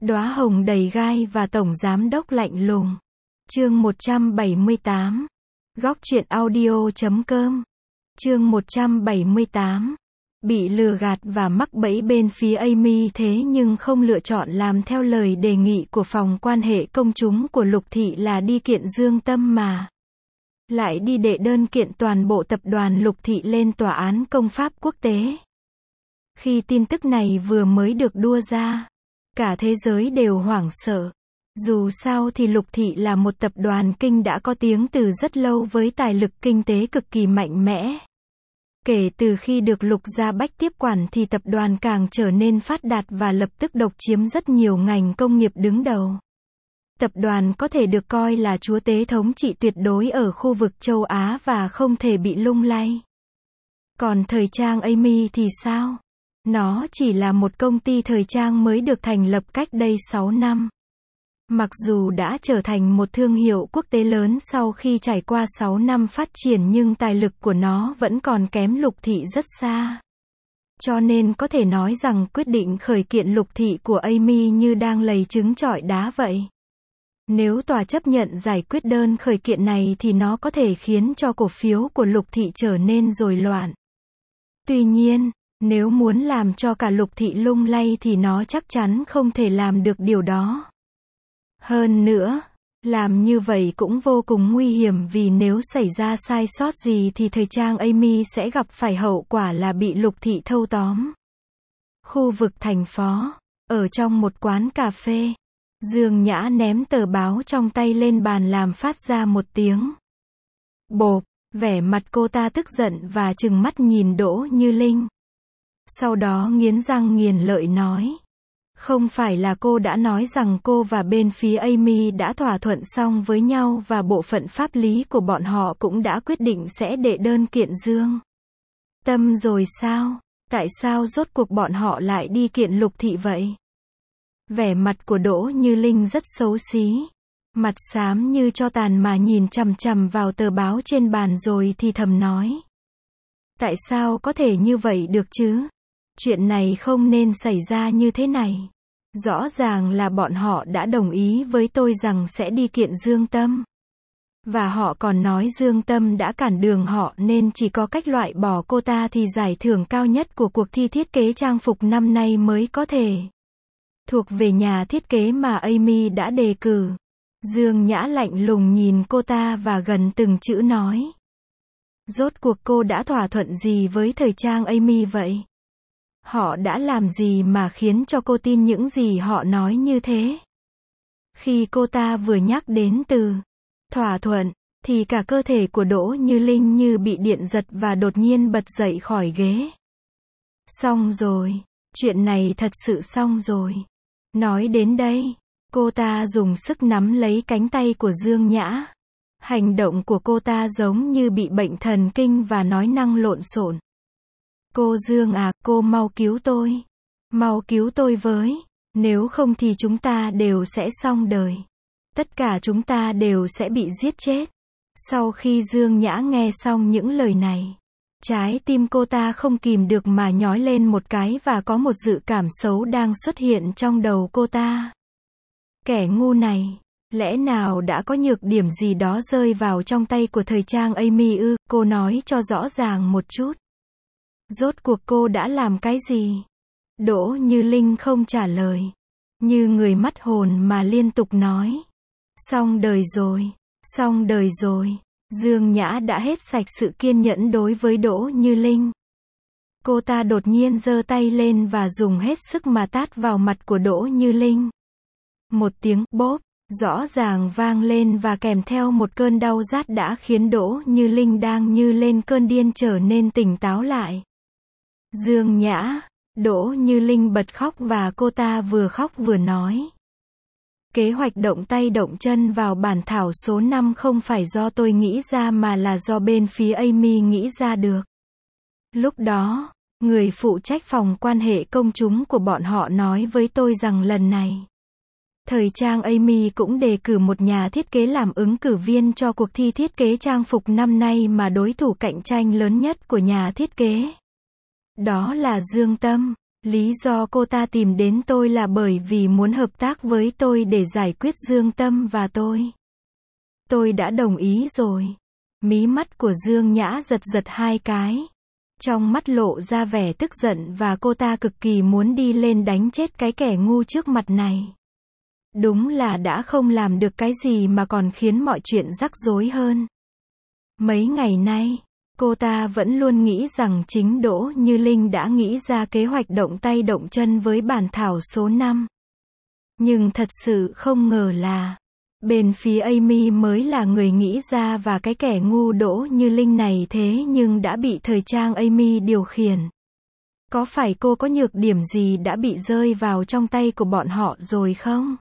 Đóa hồng đầy gai và tổng giám đốc lạnh lùng. Chương 178. Góc truyện audio.com. Chương 178. Bị lừa gạt và mắc bẫy bên phía Amy thế nhưng không lựa chọn làm theo lời đề nghị của phòng quan hệ công chúng của Lục Thị là đi kiện Dương Tâm mà lại đi đệ đơn kiện toàn bộ tập đoàn Lục Thị lên tòa án công pháp quốc tế. Khi tin tức này vừa mới được đua ra, cả thế giới đều hoảng sợ. Dù sao thì Lục Thị là một tập đoàn kinh đã có tiếng từ rất lâu với tài lực kinh tế cực kỳ mạnh mẽ. Kể từ khi được Lục Gia Bách tiếp quản thì tập đoàn càng trở nên phát đạt và lập tức độc chiếm rất nhiều ngành công nghiệp đứng đầu. Tập đoàn có thể được coi là chúa tể thống trị tuyệt đối ở khu vực châu Á và không thể bị lung lay. Còn thời trang Amy thì sao? Nó chỉ là một công ty thời trang mới được thành lập cách đây 6 năm. Mặc dù đã trở thành một thương hiệu quốc tế lớn sau khi trải qua 6 năm phát triển nhưng tài lực của nó vẫn còn kém Lục Thị rất xa. Cho nên có thể nói rằng quyết định khởi kiện Lục Thị của Amy như đang lầy trứng trọi đá vậy. Nếu tòa chấp nhận giải quyết đơn khởi kiện này thì nó có thể khiến cho cổ phiếu của Lục Thị trở nên rối loạn. Tuy nhiên, nếu muốn làm cho cả Lục Thị lung lay thì nó chắc chắn không thể làm được điều đó. Hơn nữa, làm như vậy cũng vô cùng nguy hiểm vì nếu xảy ra sai sót gì thì thời trang Amy sẽ gặp phải hậu quả là bị Lục Thị thâu tóm. Khu vực thành phố, ở trong một quán cà phê, Dương Nhã ném tờ báo trong tay lên bàn làm phát ra một tiếng bộp, vẻ mặt cô ta tức giận và trừng mắt nhìn Đỗ Như Linh. Sau đó nghiến răng nghiến lợi nói. Không phải là cô đã nói rằng cô và bên phía Amy đã thỏa thuận xong với nhau và bộ phận pháp lý của bọn họ cũng đã quyết định sẽ đệ đơn kiện Dương Tâm rồi sao? Tại sao rốt cuộc bọn họ lại đi kiện Lục Thị vậy? Vẻ mặt của Đỗ Như Linh rất xấu xí. Mặt xám như tro tàn mà nhìn chằm chằm vào tờ báo trên bàn rồi thì thầm nói. Tại sao có thể như vậy được chứ? Chuyện này không nên xảy ra như thế này. Rõ ràng là bọn họ đã đồng ý với tôi rằng sẽ đi kiện Dương Tâm. Và họ còn nói Dương Tâm đã cản đường họ nên chỉ có cách loại bỏ cô ta thì giải thưởng cao nhất của cuộc thi thiết kế trang phục năm nay mới có thể thuộc về nhà thiết kế mà Amy đã đề cử. Dương Nhã lạnh lùng nhìn cô ta và gần từng chữ nói. Rốt cuộc cô đã thỏa thuận gì với thời trang Amy vậy? Họ đã làm gì mà khiến cho cô tin những gì họ nói như thế? Khi cô ta vừa nhắc đến từ thỏa thuận, thì cả cơ thể của Đỗ Như Linh như bị điện giật và đột nhiên bật dậy khỏi ghế. Xong rồi, chuyện này thật sự xong rồi. Nói đến đây, cô ta dùng sức nắm lấy cánh tay của Dương Nhã. Hành động của cô ta giống như bị bệnh thần kinh và nói năng lộn xộn. Cô Dương à, cô mau cứu tôi. Mau cứu tôi với. Nếu không thì chúng ta đều sẽ xong đời. Tất cả chúng ta đều sẽ bị giết chết. Sau khi Dương Nhã nghe xong những lời này, trái tim cô ta không kìm được mà nhói lên một cái và có một dự cảm xấu đang xuất hiện trong đầu cô ta. Kẻ ngu này, lẽ nào đã có nhược điểm gì đó rơi vào trong tay của thời trang Amy ư? Cô nói cho rõ ràng một chút. Rốt cuộc cô đã làm cái gì? Đỗ Như Linh không trả lời. Như người mất hồn mà liên tục nói. Xong đời rồi. Xong đời rồi. Dương Nhã đã hết sạch sự kiên nhẫn đối với Đỗ Như Linh. Cô ta đột nhiên giơ tay lên và dùng hết sức mà tát vào mặt của Đỗ Như Linh. Một tiếng bốp rõ ràng vang lên và kèm theo một cơn đau rát đã khiến Đỗ Như Linh đang như lên cơn điên trở nên tỉnh táo lại. Dương Nhã, Đỗ Như Linh bật khóc và cô ta vừa khóc vừa nói. Kế hoạch động tay động chân vào bản thảo số 5 không phải do tôi nghĩ ra mà là do bên phía Amy nghĩ ra được. Lúc đó, người phụ trách phòng quan hệ công chúng của bọn họ nói với tôi rằng lần này, thời trang Amy cũng đề cử một nhà thiết kế làm ứng cử viên cho cuộc thi thiết kế trang phục năm nay mà đối thủ cạnh tranh lớn nhất của nhà thiết kế. Đó là Dương Tâm. Lý do cô ta tìm đến tôi là bởi vì muốn hợp tác với tôi để giải quyết Dương Tâm và tôi. Tôi đã đồng ý rồi. Mí mắt của Dương Nhã giật giật hai cái. Trong mắt lộ ra vẻ tức giận và cô ta cực kỳ muốn đi lên đánh chết cái kẻ ngu trước mặt này. Đúng là đã không làm được cái gì mà còn khiến mọi chuyện rắc rối hơn. Mấy ngày nay, cô ta vẫn luôn nghĩ rằng chính Đỗ Như Linh đã nghĩ ra kế hoạch động tay động chân với bản thảo số 5. Nhưng thật sự không ngờ là bên phía Amy mới là người nghĩ ra và cái kẻ ngu Đỗ Như Linh này thế nhưng đã bị thời trang Amy điều khiển. Có phải cô có nhược điểm gì đã bị rơi vào trong tay của bọn họ rồi không?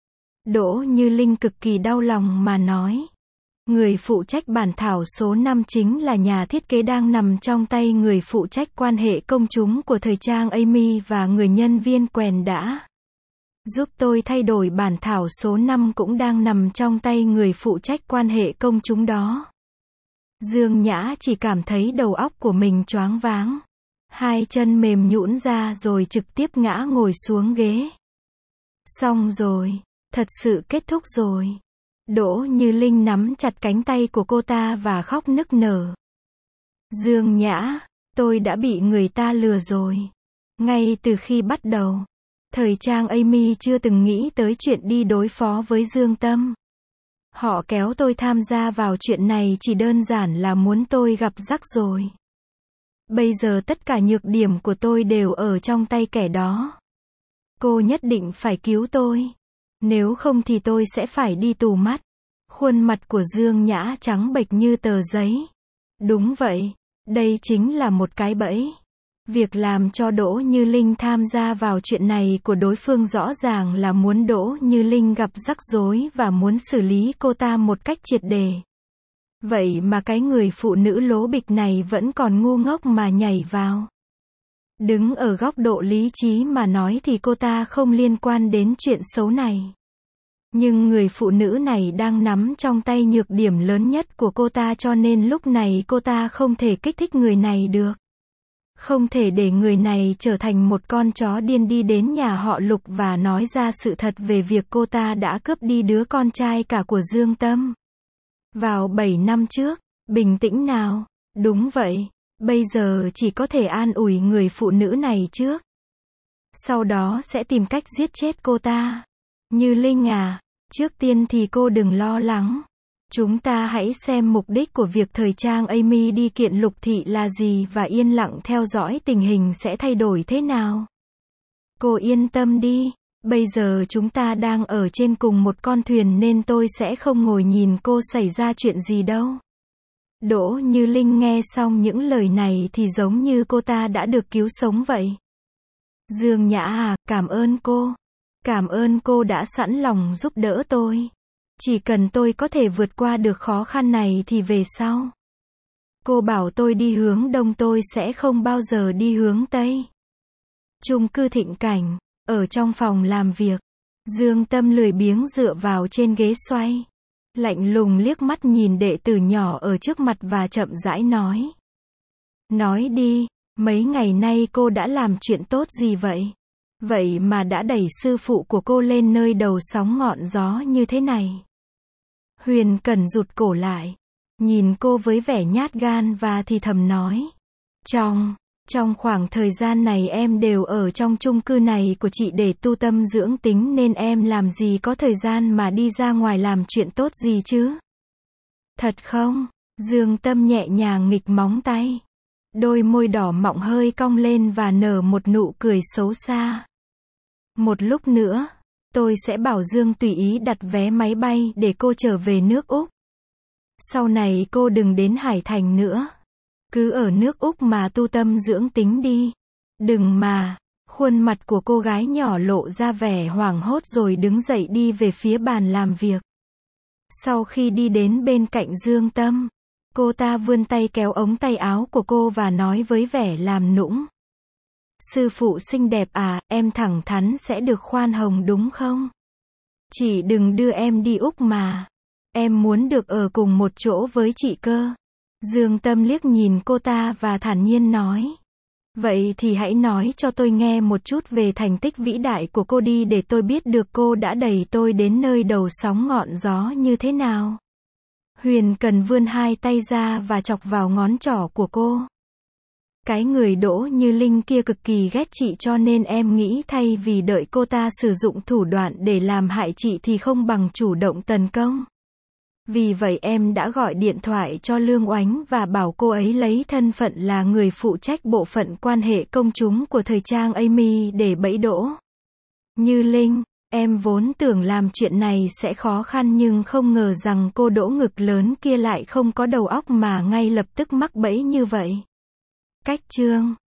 Đỗ Như Linh cực kỳ đau lòng mà nói. Người phụ trách bản thảo số 5 chính là nhà thiết kế đang nằm trong tay người phụ trách quan hệ công chúng của thời trang Amy và người nhân viên quèn đã giúp tôi thay đổi bản thảo số 5 cũng đang nằm trong tay người phụ trách quan hệ công chúng đó. Dương Nhã chỉ cảm thấy đầu óc của mình choáng váng. Hai chân mềm nhũn ra rồi trực tiếp ngã ngồi xuống ghế. Xong rồi, thật sự kết thúc rồi. Đỗ Như Linh nắm chặt cánh tay của cô ta và khóc nức nở. Dương Nhã, tôi đã bị người ta lừa rồi. Ngay từ khi bắt đầu, thời trang Amy chưa từng nghĩ tới chuyện đi đối phó với Dương Tâm. Họ kéo tôi tham gia vào chuyện này chỉ đơn giản là muốn tôi gặp rắc rối. Bây giờ tất cả nhược điểm của tôi đều ở trong tay kẻ đó. Cô nhất định phải cứu tôi. Nếu không thì tôi sẽ phải đi tù mất. Khuôn mặt của Dương Nhã trắng bệch như tờ giấy. Đúng vậy, đây chính là một cái bẫy. Việc làm cho Đỗ Như Linh tham gia vào chuyện này của đối phương rõ ràng là muốn Đỗ Như Linh gặp rắc rối và muốn xử lý cô ta một cách triệt để. Vậy mà cái người phụ nữ lố bịch này vẫn còn ngu ngốc mà nhảy vào. Đứng ở góc độ lý trí mà nói thì cô ta không liên quan đến chuyện xấu này. Nhưng người phụ nữ này đang nắm trong tay nhược điểm lớn nhất của cô ta cho nên lúc này cô ta không thể kích thích người này được. Không thể để người này trở thành một con chó điên đi đến nhà họ Lục và nói ra sự thật về việc cô ta đã cướp đi đứa con trai cả của Dương Tâm. Vào 7 năm trước, bình tĩnh nào, đúng vậy, bây giờ chỉ có thể an ủi người phụ nữ này trước. Sau đó sẽ tìm cách giết chết cô ta. Như Linh à, trước tiên thì cô đừng lo lắng. Chúng ta hãy xem mục đích của việc thời trang Amy đi kiện Lục Thị là gì và yên lặng theo dõi tình hình sẽ thay đổi thế nào. Cô yên tâm đi, bây giờ chúng ta đang ở trên cùng một con thuyền nên tôi sẽ không ngồi nhìn cô xảy ra chuyện gì đâu. Đỗ Như Linh nghe xong những lời này thì giống như cô ta đã được cứu sống vậy. Dương Nhã à, cảm ơn cô. Cảm ơn cô đã sẵn lòng giúp đỡ tôi. Chỉ cần tôi có thể vượt qua được khó khăn này thì về sau. Cô bảo tôi đi hướng đông tôi sẽ không bao giờ đi hướng tây. Chung cư Thịnh Cảnh, ở trong phòng làm việc. Dương Tâm lười biếng dựa vào trên ghế xoay. Lạnh lùng liếc mắt nhìn đệ tử nhỏ ở trước mặt và chậm rãi nói. Nói đi, mấy ngày nay cô đã làm chuyện tốt gì vậy? Vậy mà đã đẩy sư phụ của cô lên nơi đầu sóng ngọn gió như thế này. Huyền Cẩn rụt cổ lại, nhìn cô với vẻ nhát gan và thì thầm nói. Trong khoảng thời gian này em đều ở trong chung cư này của chị để tu tâm dưỡng tính nên em làm gì có thời gian mà đi ra ngoài làm chuyện tốt gì chứ? Thật không? Dương Tâm nhẹ nhàng nghịch móng tay. Đôi môi đỏ mọng hơi cong lên và nở một nụ cười xấu xa. Một lúc nữa, tôi sẽ bảo Dương tùy ý đặt vé máy bay để cô trở về nước Úc. Sau này cô đừng đến Hải Thành nữa. Cứ ở nước Úc mà tu tâm dưỡng tính đi. Đừng mà. Khuôn mặt của cô gái nhỏ lộ ra vẻ hoảng hốt rồi đứng dậy đi về phía bàn làm việc. Sau khi đi đến bên cạnh Dương Tâm, cô ta vươn tay kéo ống tay áo của cô và nói với vẻ làm nũng. Sư phụ xinh đẹp à, em thẳng thắn sẽ được khoan hồng đúng không? Chị đừng đưa em đi Úc mà. Em muốn được ở cùng một chỗ với chị cơ. Dương Tâm liếc nhìn cô ta và thản nhiên nói. Vậy thì hãy nói cho tôi nghe một chút về thành tích vĩ đại của cô đi để tôi biết được cô đã đẩy tôi đến nơi đầu sóng ngọn gió như thế nào. Huyền Cần vươn hai tay ra và chọc vào ngón trỏ của cô. Cái người Đỗ Như Linh kia cực kỳ ghét chị cho nên em nghĩ thay vì đợi cô ta sử dụng thủ đoạn để làm hại chị thì không bằng chủ động tấn công. Vì vậy em đã gọi điện thoại cho Lương Oánh và bảo cô ấy lấy thân phận là người phụ trách bộ phận quan hệ công chúng của thời trang Amy để bẫy Đỗ Như Linh. Em vốn tưởng làm chuyện này sẽ khó khăn nhưng không ngờ rằng cô Đỗ ngực lớn kia lại không có đầu óc mà ngay lập tức mắc bẫy như vậy. Cách chương